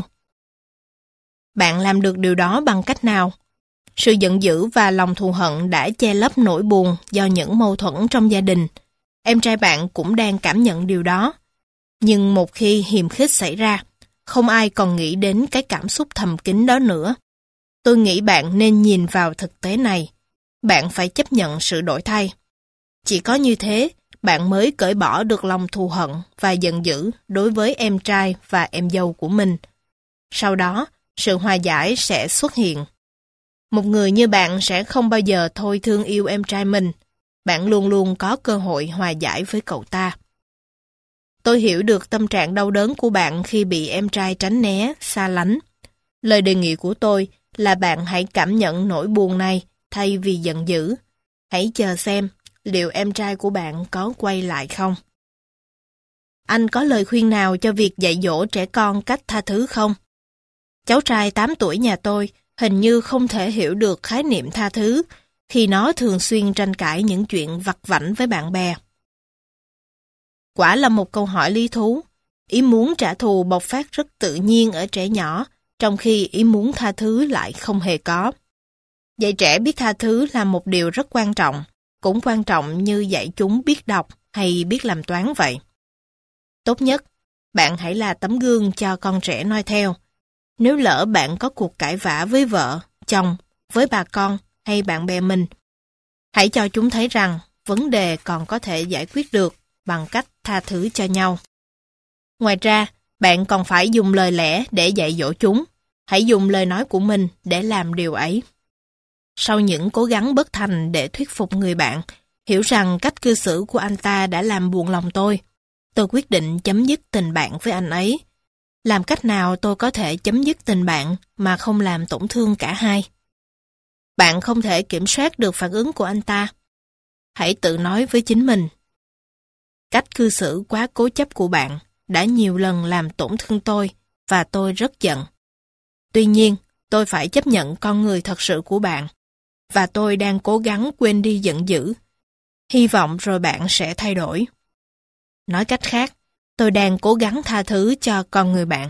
Bạn làm được điều đó bằng cách nào? Sự giận dữ và lòng thù hận đã che lấp nỗi buồn do những mâu thuẫn trong gia đình. Em trai bạn cũng đang cảm nhận điều đó. Nhưng một khi hiềm khích xảy ra, không ai còn nghĩ đến cái cảm xúc thầm kín đó nữa. Tôi nghĩ bạn nên nhìn vào thực tế này. Bạn phải chấp nhận sự đổi thay. Chỉ có như thế, bạn mới cởi bỏ được lòng thù hận và giận dữ đối với em trai và em dâu của mình. Sau đó, sự hòa giải sẽ xuất hiện. Một người như bạn sẽ không bao giờ thôi thương yêu em trai mình. Bạn luôn luôn có cơ hội hòa giải với cậu ta. Tôi hiểu được tâm trạng đau đớn của bạn khi bị em trai tránh né, xa lánh. Lời đề nghị của tôi là bạn hãy cảm nhận nỗi buồn này thay vì giận dữ. Hãy chờ xem liệu em trai của bạn có quay lại không. Anh có lời khuyên nào cho việc dạy dỗ trẻ con cách tha thứ không? Cháu trai 8 tuổi nhà tôi hình như không thể hiểu được khái niệm tha thứ khi nó thường xuyên tranh cãi những chuyện vặt vãnh với bạn bè. Quả là một câu hỏi lý thú. Ý muốn trả thù bộc phát rất tự nhiên ở trẻ nhỏ, trong khi ý muốn tha thứ lại không hề có. Dạy trẻ biết tha thứ là một điều rất quan trọng, cũng quan trọng như dạy chúng biết đọc hay biết làm toán vậy. Tốt nhất, bạn hãy là tấm gương cho con trẻ noi theo. Nếu lỡ bạn có cuộc cãi vã với vợ, chồng, với bà con hay bạn bè mình, hãy cho chúng thấy rằng vấn đề còn có thể giải quyết được bằng cách tha thứ cho nhau. Ngoài ra, bạn còn phải dùng lời lẽ để dạy dỗ chúng. Hãy dùng lời nói của mình để làm điều ấy. Sau những cố gắng bất thành để thuyết phục người bạn, hiểu rằng cách cư xử của anh ta đã làm buồn lòng tôi quyết định chấm dứt tình bạn với anh ấy. Làm cách nào tôi có thể chấm dứt tình bạn mà không làm tổn thương cả hai? Bạn không thể kiểm soát được phản ứng của anh ta. Hãy tự nói với chính mình. Cách cư xử quá cố chấp của bạn đã nhiều lần làm tổn thương tôi và tôi rất giận. Tuy nhiên, tôi phải chấp nhận con người thật sự của bạn và tôi đang cố gắng quên đi giận dữ. Hy vọng rồi bạn sẽ thay đổi. Nói cách khác, tôi đang cố gắng tha thứ cho con người bạn.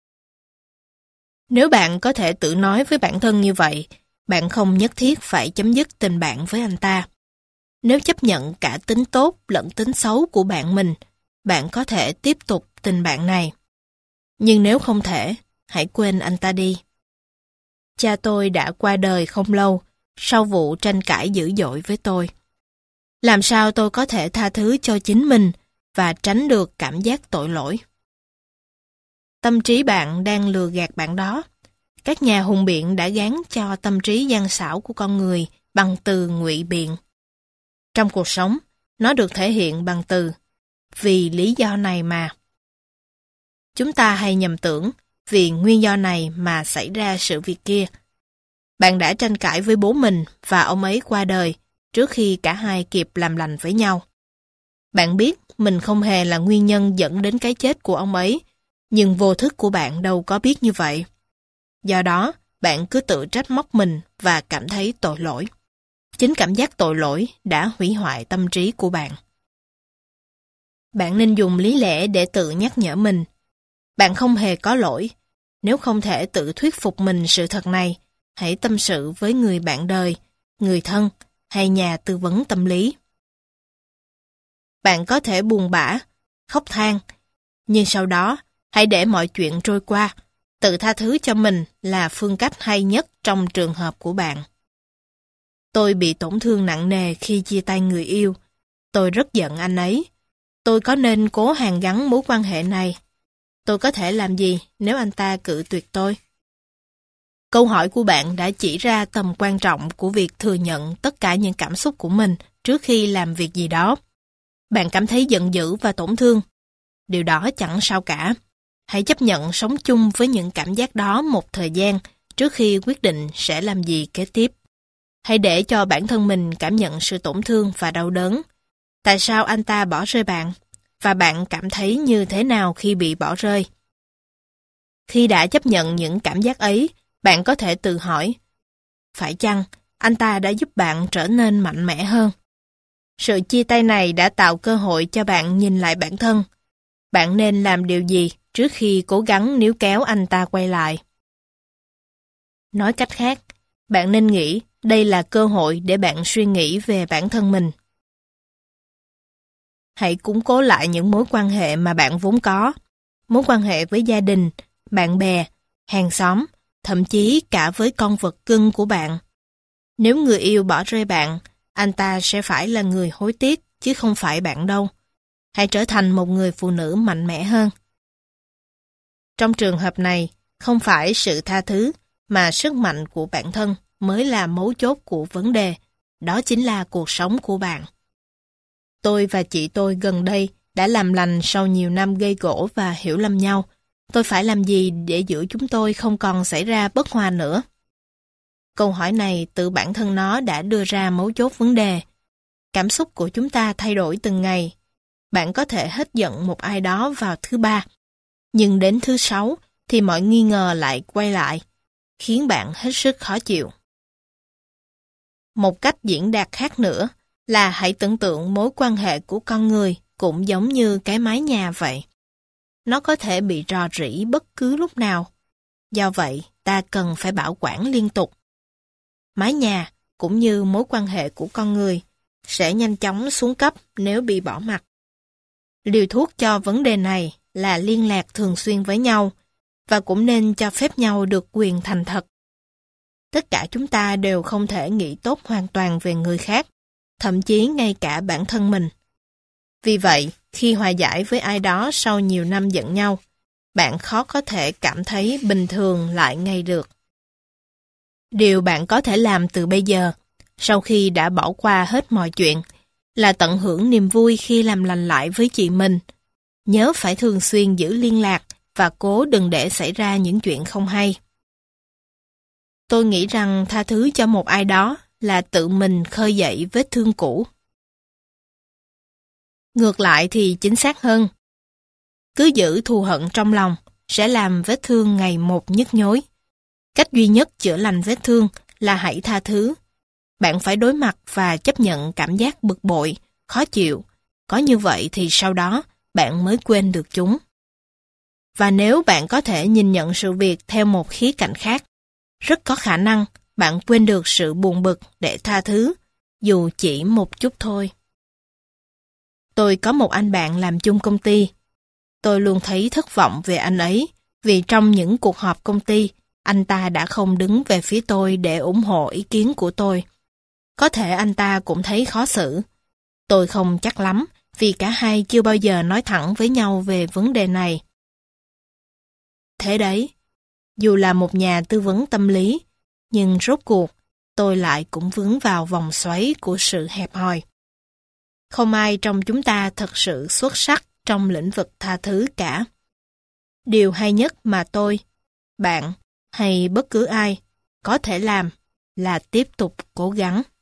Nếu bạn có thể tự nói với bản thân như vậy, bạn không nhất thiết phải chấm dứt tình bạn với anh ta. Nếu chấp nhận cả tính tốt lẫn tính xấu của bạn mình, bạn có thể tiếp tục tình bạn này. Nhưng nếu không thể, hãy quên anh ta đi. Cha tôi đã qua đời không lâu sau vụ tranh cãi dữ dội với tôi. Làm sao tôi có thể tha thứ cho chính mình và tránh được cảm giác tội lỗi? Tâm trí bạn đang lừa gạt bạn đó. Các nhà hùng biện đã gán cho tâm trí gian xảo của con người bằng từ ngụy biện. Trong cuộc sống, nó được thể hiện bằng từ vì lý do này mà. Chúng ta hay nhầm tưởng vì nguyên do này mà xảy ra sự việc kia. Bạn đã tranh cãi với bố mình và ông ấy qua đời trước khi cả hai kịp làm lành với nhau. Bạn biết mình không hề là nguyên nhân dẫn đến cái chết của ông ấy, nhưng vô thức của bạn đâu có biết như vậy. Do đó, bạn cứ tự trách móc mình và cảm thấy tội lỗi. Chính cảm giác tội lỗi đã hủy hoại tâm trí của bạn. Bạn nên dùng lý lẽ để tự nhắc nhở mình. Bạn không hề có lỗi. Nếu không thể tự thuyết phục mình sự thật này, hãy tâm sự với người bạn đời, người thân hay nhà tư vấn tâm lý. Bạn có thể buồn bã, khóc than, nhưng sau đó hãy để mọi chuyện trôi qua. Tự tha thứ cho mình là phương cách hay nhất trong trường hợp của bạn. Tôi bị tổn thương nặng nề khi chia tay người yêu. Tôi rất giận anh ấy. Tôi có nên cố hàn gắn mối quan hệ này? Tôi có thể làm gì nếu anh ta cự tuyệt tôi? Câu hỏi của bạn đã chỉ ra tầm quan trọng của việc thừa nhận tất cả những cảm xúc của mình trước khi làm việc gì đó. Bạn cảm thấy giận dữ và tổn thương. Điều đó chẳng sao cả. Hãy chấp nhận sống chung với những cảm giác đó một thời gian trước khi quyết định sẽ làm gì kế tiếp. Hãy để cho bản thân mình cảm nhận sự tổn thương và đau đớn. Tại sao anh ta bỏ rơi bạn? Và bạn cảm thấy như thế nào khi bị bỏ rơi? Khi đã chấp nhận những cảm giác ấy, bạn có thể tự hỏi, phải chăng anh ta đã giúp bạn trở nên mạnh mẽ hơn? Sự chia tay này đã tạo cơ hội cho bạn nhìn lại bản thân. Bạn nên làm điều gì trước khi cố gắng níu kéo anh ta quay lại? Nói cách khác, bạn nên nghĩ đây là cơ hội để bạn suy nghĩ về bản thân mình. Hãy củng cố lại những mối quan hệ mà bạn vốn có. Mối quan hệ với gia đình, bạn bè, hàng xóm, thậm chí cả với con vật cưng của bạn. Nếu người yêu bỏ rơi bạn, anh ta sẽ phải là người hối tiếc, chứ không phải bạn đâu. Hãy trở thành một người phụ nữ mạnh mẽ hơn. Trong trường hợp này, không phải sự tha thứ, mà sức mạnh của bản thân mới là mấu chốt của vấn đề. Đó chính là cuộc sống của bạn. Tôi và chị tôi gần đây đã làm lành sau nhiều năm gây gổ và hiểu lầm nhau. Tôi phải làm gì để giữa chúng tôi không còn xảy ra bất hòa nữa? Câu hỏi này tự bản thân nó đã đưa ra mấu chốt vấn đề. Cảm xúc của chúng ta thay đổi từng ngày. Bạn có thể hết giận một ai đó vào thứ 3, nhưng đến thứ 6 thì mọi nghi ngờ lại quay lại, khiến bạn hết sức khó chịu. Một cách diễn đạt khác nữa là hãy tưởng tượng mối quan hệ của con người cũng giống như cái mái nhà vậy. Nó có thể bị rò rỉ bất cứ lúc nào. Do vậy, ta cần phải bảo quản liên tục. Mái nhà, cũng như mối quan hệ của con người, sẽ nhanh chóng xuống cấp nếu bị bỏ mặc. Liều thuốc cho vấn đề này là liên lạc thường xuyên với nhau, và cũng nên cho phép nhau được quyền thành thật. Tất cả chúng ta đều không thể nghĩ tốt hoàn toàn về người khác, thậm chí ngay cả bản thân mình. Vì vậy, khi hòa giải với ai đó sau nhiều năm giận nhau, bạn khó có thể cảm thấy bình thường lại ngay được. Điều bạn có thể làm từ bây giờ, sau khi đã bỏ qua hết mọi chuyện, là tận hưởng niềm vui khi làm lành lại với chị mình. Nhớ phải thường xuyên giữ liên lạc và cố đừng để xảy ra những chuyện không hay. Tôi nghĩ rằng tha thứ cho một ai đó là tự mình khơi dậy vết thương cũ. Ngược lại thì chính xác hơn. Cứ giữ thù hận trong lòng sẽ làm vết thương ngày một nhức nhối. Cách duy nhất chữa lành vết thương là hãy tha thứ. Bạn phải đối mặt và chấp nhận cảm giác bực bội, khó chịu. Có như vậy thì sau đó bạn mới quên được chúng. Và nếu bạn có thể nhìn nhận sự việc theo một khía cạnh khác, rất có khả năng bạn quên được sự buồn bực để tha thứ, dù chỉ một chút thôi. Tôi có một anh bạn làm chung công ty. Tôi luôn thấy thất vọng về anh ấy, vì trong những cuộc họp công ty, anh ta đã không đứng về phía tôi để ủng hộ ý kiến của tôi. Có thể anh ta cũng thấy khó xử. Tôi không chắc lắm, vì cả hai chưa bao giờ nói thẳng với nhau về vấn đề này. Thế đấy, dù là một nhà tư vấn tâm lý, nhưng rốt cuộc, tôi lại cũng vướng vào vòng xoáy của sự hẹp hòi. Không ai trong chúng ta thật sự xuất sắc trong lĩnh vực tha thứ cả. Điều hay nhất mà tôi, bạn hay bất cứ ai có thể làm là tiếp tục cố gắng.